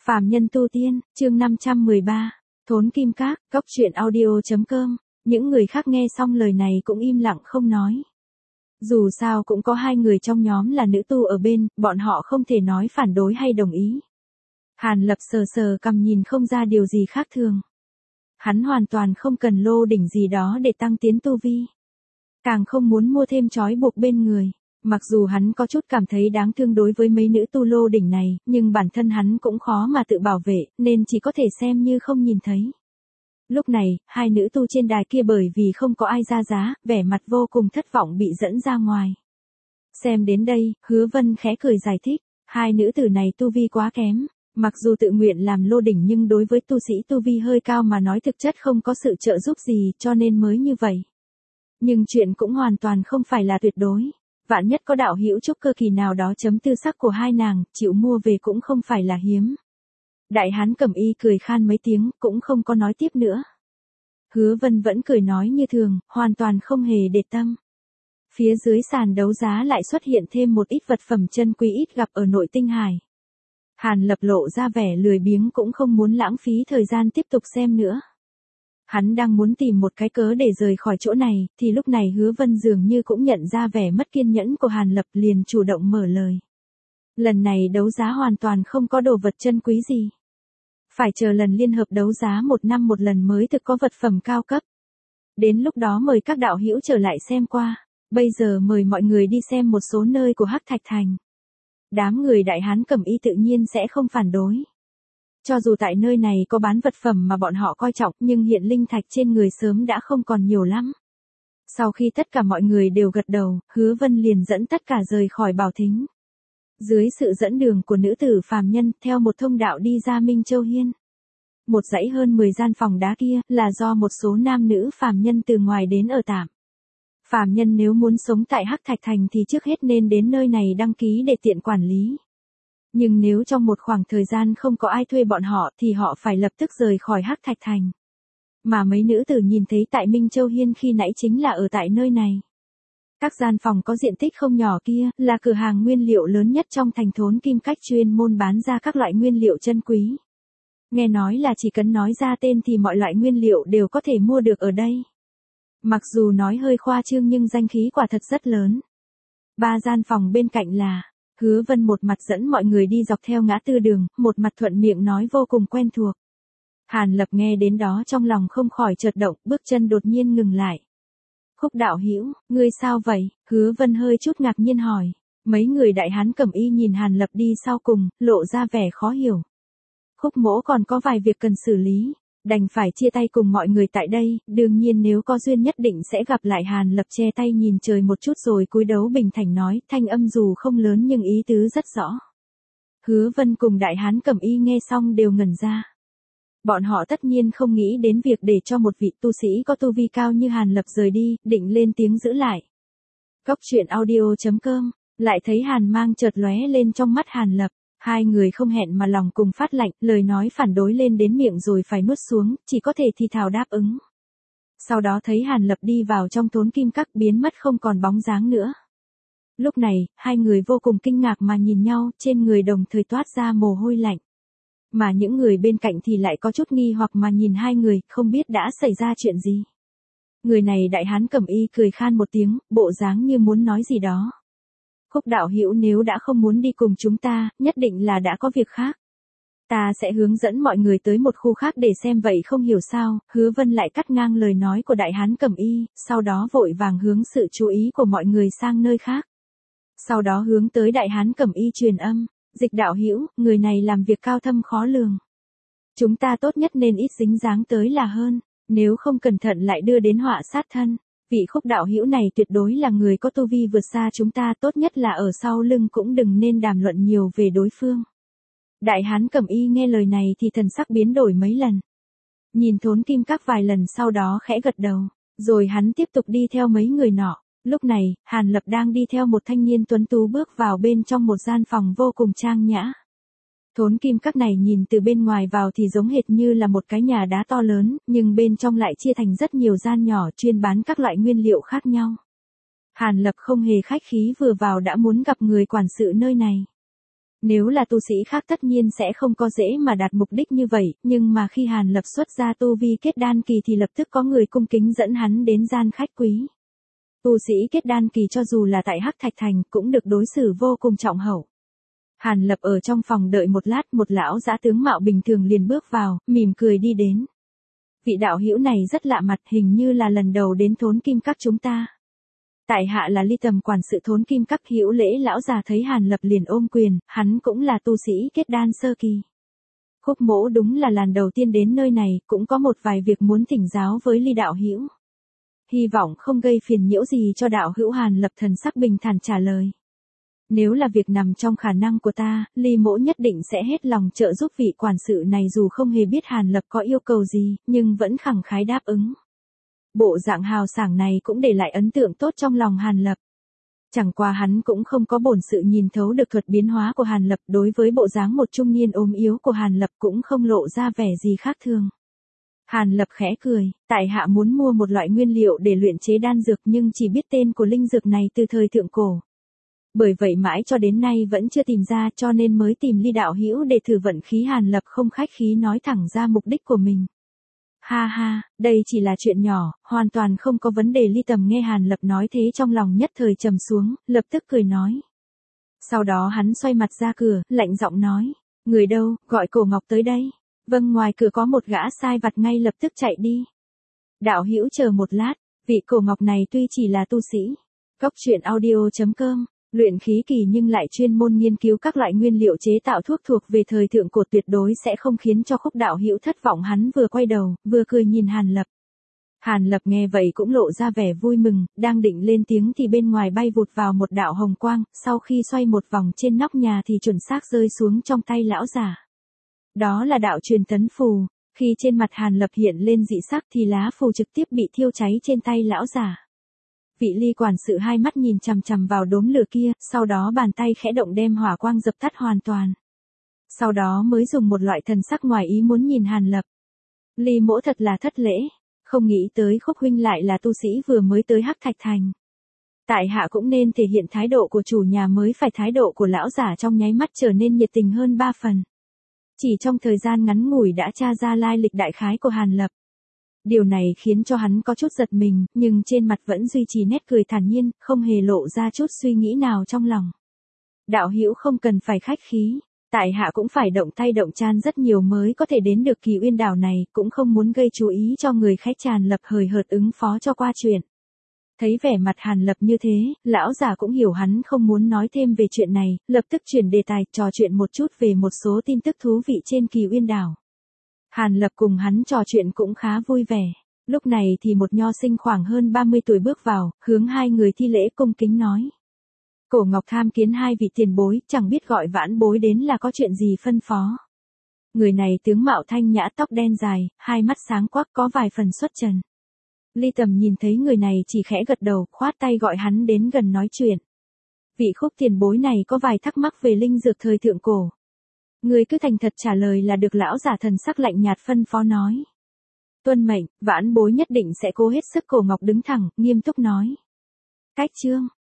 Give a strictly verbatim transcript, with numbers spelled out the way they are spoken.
Phàm nhân tu tiên, chương năm trăm mười ba, Thốn Kim Các, Cốc truyện audio.com, những người khác nghe xong lời này cũng im lặng không nói. Dù sao cũng có hai người trong nhóm là nữ tu ở bên, bọn họ không thể nói phản đối hay đồng ý. Hàn Lập sờ sờ cằm nhìn không ra điều gì khác thường. Hắn hoàn toàn không cần lô đỉnh gì đó để tăng tiến tu vi. Càng không muốn mua thêm trói buộc bên người. Mặc dù hắn có chút cảm thấy đáng thương đối với mấy nữ tu lô đỉnh này, nhưng bản thân hắn cũng khó mà tự bảo vệ, nên chỉ có thể xem như không nhìn thấy. Lúc này, hai nữ tu trên đài kia bởi vì không có ai ra giá, vẻ mặt vô cùng thất vọng bị dẫn ra ngoài. Xem đến đây, Hứa Vân khẽ cười giải thích, hai nữ tử này tu vi quá kém. Mặc dù tự nguyện làm lô đỉnh nhưng đối với tu sĩ tu vi hơi cao mà nói thực chất không có sự trợ giúp gì cho nên mới như vậy. Nhưng chuyện cũng hoàn toàn không phải là tuyệt đối. Vạn nhất có đạo hữu trúc cơ kỳ nào đó chấm tư sắc của hai nàng, chịu mua về cũng không phải là hiếm. Đại hán Cẩm Y cười khan mấy tiếng, cũng không có nói tiếp nữa. Hứa Vân vẫn cười nói như thường, hoàn toàn không hề để tâm. Phía dưới sàn đấu giá lại xuất hiện thêm một ít vật phẩm chân quý ít gặp ở nội tinh hải. Hàn Lập lộ ra vẻ lười biếng cũng không muốn lãng phí thời gian tiếp tục xem nữa. Hắn đang muốn tìm một cái cớ để rời khỏi chỗ này, thì lúc này Hứa Vân dường như cũng nhận ra vẻ mất kiên nhẫn của Hàn Lập liền chủ động mở lời. Lần này đấu giá hoàn toàn không có đồ vật chân quý gì. Phải chờ lần liên hợp đấu giá một năm một lần mới thực có vật phẩm cao cấp. Đến lúc đó mời các đạo hữu trở lại xem qua. Bây giờ mời mọi người đi xem một số nơi của Hắc Thạch Thành. Đám người đại hán Cẩm Y tự nhiên sẽ không phản đối. Cho dù tại nơi này có bán vật phẩm mà bọn họ coi trọng nhưng hiện linh thạch trên người sớm đã không còn nhiều lắm. Sau khi tất cả mọi người đều gật đầu, Hứa Vân liền dẫn tất cả rời khỏi Bảo Thính. Dưới sự dẫn đường của nữ tử phàm nhân theo một thông đạo đi ra Minh Châu Hiên. Một dãy hơn mười gian phòng đá kia là do một số nam nữ phàm nhân từ ngoài đến ở tạm. Phàm nhân nếu muốn sống tại Hắc Thạch Thành thì trước hết nên đến nơi này đăng ký để tiện quản lý. Nhưng nếu trong một khoảng thời gian không có ai thuê bọn họ thì họ phải lập tức rời khỏi Hắc Thạch Thành. Mà mấy nữ tử nhìn thấy tại Minh Châu Hiên khi nãy chính là ở tại nơi này. Các gian phòng có diện tích không nhỏ kia là cửa hàng nguyên liệu lớn nhất trong thành Thốn Kim Các chuyên môn bán ra các loại nguyên liệu chân quý. Nghe nói là chỉ cần nói ra tên thì mọi loại nguyên liệu đều có thể mua được ở đây. Mặc dù nói hơi khoa trương nhưng danh khí quả thật rất lớn. Ba gian phòng bên cạnh là, Hứa Vân một mặt dẫn mọi người đi dọc theo ngã tư đường, một mặt thuận miệng nói vô cùng quen thuộc. Hàn Lập nghe đến đó trong lòng không khỏi chợt động, bước chân đột nhiên ngừng lại. Khúc đạo hữu, ngươi sao vậy? Hứa Vân hơi chút ngạc nhiên hỏi. Mấy người đại hán Cẩm Y nhìn Hàn Lập đi sau cùng, lộ ra vẻ khó hiểu. Khúc mỗ còn có vài việc cần xử lý. Đành phải chia tay cùng mọi người tại đây, đương nhiên nếu có duyên nhất định sẽ gặp lại. Hàn Lập che tay nhìn trời một chút rồi cúi đấu bình thản nói, thanh âm dù không lớn nhưng ý tứ rất rõ. Hứa Vân cùng đại hán Cẩm Y nghe xong đều ngẩn ra. Bọn họ tất nhiên không nghĩ đến việc để cho một vị tu sĩ có tu vi cao như Hàn Lập rời đi, định lên tiếng giữ lại. Cốc truyện audio.com, lại thấy Hàn mang chợt lóe lên trong mắt Hàn Lập. Hai người không hẹn mà lòng cùng phát lạnh, lời nói phản đối lên đến miệng rồi phải nuốt xuống, chỉ có thể thì thào đáp ứng. Sau đó thấy Hàn Lập đi vào trong Thốn Kim Các biến mất không còn bóng dáng nữa. Lúc này, hai người vô cùng kinh ngạc mà nhìn nhau, trên người đồng thời toát ra mồ hôi lạnh. Mà những người bên cạnh thì lại có chút nghi hoặc mà nhìn hai người, không biết đã xảy ra chuyện gì. Người này đại hán Cẩm Y cười khan một tiếng, bộ dáng như muốn nói gì đó. Khúc đạo hữu nếu đã không muốn đi cùng chúng ta, nhất định là đã có việc khác. Ta sẽ hướng dẫn mọi người tới một khu khác để xem vậy không hiểu sao, Hứa Vân lại cắt ngang lời nói của đại hán Cẩm Y, sau đó vội vàng hướng sự chú ý của mọi người sang nơi khác. Sau đó hướng tới đại hán Cẩm Y truyền âm, Dịch đạo hữu, người này làm việc cao thâm khó lường. Chúng ta tốt nhất nên ít dính dáng tới là hơn, nếu không cẩn thận lại đưa đến họa sát thân. Vị Khúc đạo hữu này tuyệt đối là người có tu vi vượt xa chúng ta, tốt nhất là ở sau lưng cũng đừng nên đàm luận nhiều về đối phương. Đại hán Cẩm Y nghe lời này thì thần sắc biến đổi mấy lần. Nhìn Thốn Kim Các vài lần sau đó khẽ gật đầu, rồi hắn tiếp tục đi theo mấy người nọ. Lúc này, Hàn Lập đang đi theo một thanh niên tuấn tú bước vào bên trong một gian phòng vô cùng trang nhã. Thốn Kim Các này nhìn từ bên ngoài vào thì giống hệt như là một cái nhà đá to lớn, nhưng bên trong lại chia thành rất nhiều gian nhỏ chuyên bán các loại nguyên liệu khác nhau. Hàn Lập không hề khách khí vừa vào đã muốn gặp người quản sự nơi này. Nếu là tu sĩ khác tất nhiên sẽ không có dễ mà đạt mục đích như vậy, nhưng mà khi Hàn Lập xuất ra tu vi kết đan kỳ thì lập tức có người cung kính dẫn hắn đến gian khách quý. Tu sĩ kết đan kỳ cho dù là tại Hắc Thạch Thành cũng được đối xử vô cùng trọng hậu. Hàn Lập ở trong phòng đợi một lát, một lão dã tướng mạo bình thường liền bước vào, mỉm cười đi đến. Vị đạo hữu này rất lạ mặt, hình như là lần đầu đến Thốn Kim Các chúng ta. Tại hạ là Ly Tầm quản sự Thốn Kim Các. Hữu lễ lão già thấy Hàn Lập liền ôm quyền, hắn cũng là tu sĩ kết đan sơ kỳ. Khúc Mỗ đúng là lần đầu tiên đến nơi này, cũng có một vài việc muốn thỉnh giáo với Ly đạo hữu. Hy vọng không gây phiền nhiễu gì cho đạo hữu. Hàn Lập thần sắc bình thản trả lời. Nếu là việc nằm trong khả năng của ta, Ly Mỗ nhất định sẽ hết lòng trợ giúp vị quản sự này, dù không hề biết Hàn Lập có yêu cầu gì, nhưng vẫn khẳng khái đáp ứng. Bộ dạng hào sảng này cũng để lại ấn tượng tốt trong lòng Hàn Lập. Chẳng qua hắn cũng không có bổn sự nhìn thấu được thuật biến hóa của Hàn Lập, đối với bộ dáng một trung niên ốm yếu của Hàn Lập cũng không lộ ra vẻ gì khác thường. Hàn Lập khẽ cười, tại hạ muốn mua một loại nguyên liệu để luyện chế đan dược nhưng chỉ biết tên của linh dược này từ thời thượng cổ. Bởi vậy mãi cho đến nay vẫn chưa tìm ra, cho nên mới tìm Ly đạo hữu để thử vận khí. Hàn Lập không khách khí nói thẳng ra mục đích của mình. Ha ha, đây chỉ là chuyện nhỏ, hoàn toàn không có vấn đề. Ly Tầm nghe Hàn Lập nói thế trong lòng nhất thời trầm xuống, lập tức cười nói. Sau đó hắn xoay mặt ra cửa, lạnh giọng nói, người đâu, gọi Cổ Ngọc tới đây. Vâng, ngoài cửa có một gã sai vặt ngay lập tức chạy đi. Đạo hữu chờ một lát, vị Cổ Ngọc này tuy chỉ là tu sĩ, Cốc Truyện Audio chấm com, luyện khí kỳ nhưng lại chuyên môn nghiên cứu các loại nguyên liệu chế tạo thuốc thuộc về thời thượng cổ, tuyệt đối sẽ không khiến cho Khúc đạo hữu thất vọng. Hắn vừa quay đầu, vừa cười nhìn Hàn Lập. Hàn Lập nghe vậy cũng lộ ra vẻ vui mừng, đang định lên tiếng thì bên ngoài bay vụt vào một đạo hồng quang, sau khi xoay một vòng trên nóc nhà thì chuẩn xác rơi xuống trong tay lão giả. Đó là đạo truyền tấn phù, khi trên mặt Hàn Lập hiện lên dị sắc thì lá phù trực tiếp bị thiêu cháy trên tay lão giả. Vị Ly quản sự hai mắt nhìn chằm chằm vào đốm lửa kia, sau đó bàn tay khẽ động đem hỏa quang dập tắt hoàn toàn. Sau đó mới dùng một loại thần sắc ngoài ý muốn nhìn Hàn Lập. Ly Mỗ thật là thất lễ, không nghĩ tới Khúc huynh lại là tu sĩ vừa mới tới Hắc Thạch Thành. Tại hạ cũng nên thể hiện thái độ của chủ nhà mới phải. Thái độ của lão giả trong nháy mắt trở nên nhiệt tình hơn ba phần. Chỉ trong thời gian ngắn ngủi đã tra ra lai lịch đại khái của Hàn Lập. Điều này khiến cho hắn có chút giật mình, nhưng trên mặt vẫn duy trì nét cười thản nhiên, không hề lộ ra chút suy nghĩ nào trong lòng. Đạo hữu không cần phải khách khí, tại hạ cũng phải động tay động chân rất nhiều mới có thể đến được Kỳ Uyên đảo này, cũng không muốn gây chú ý cho người khách. Tràn Lập hời hợt ứng phó cho qua chuyện. Thấy vẻ mặt Hàn Lập như thế, lão già cũng hiểu hắn không muốn nói thêm về chuyện này, lập tức chuyển đề tài, trò chuyện một chút về một số tin tức thú vị trên Kỳ Uyên đảo. Hàn Lập cùng hắn trò chuyện cũng khá vui vẻ. Lúc này thì một nho sinh khoảng hơn ba mươi tuổi bước vào, hướng hai người thi lễ cung kính nói. Cổ Ngọc tham kiến hai vị tiền bối, chẳng biết gọi vãn bối đến là có chuyện gì phân phó. Người này tướng mạo thanh nhã, tóc đen dài, hai mắt sáng quắc, có vài phần xuất trần. Ly Tầm nhìn thấy người này chỉ khẽ gật đầu, khoát tay gọi hắn đến gần nói chuyện. Vị Khúc tiền bối này có vài thắc mắc về linh dược thời thượng cổ. Người cứ thành thật trả lời là được. Lão giả thần sắc lạnh nhạt phân phó nói. Tuân mệnh, vãn bối nhất định sẽ cố hết sức. Cổ Ngọc đứng thẳng, nghiêm túc nói. Cách chương,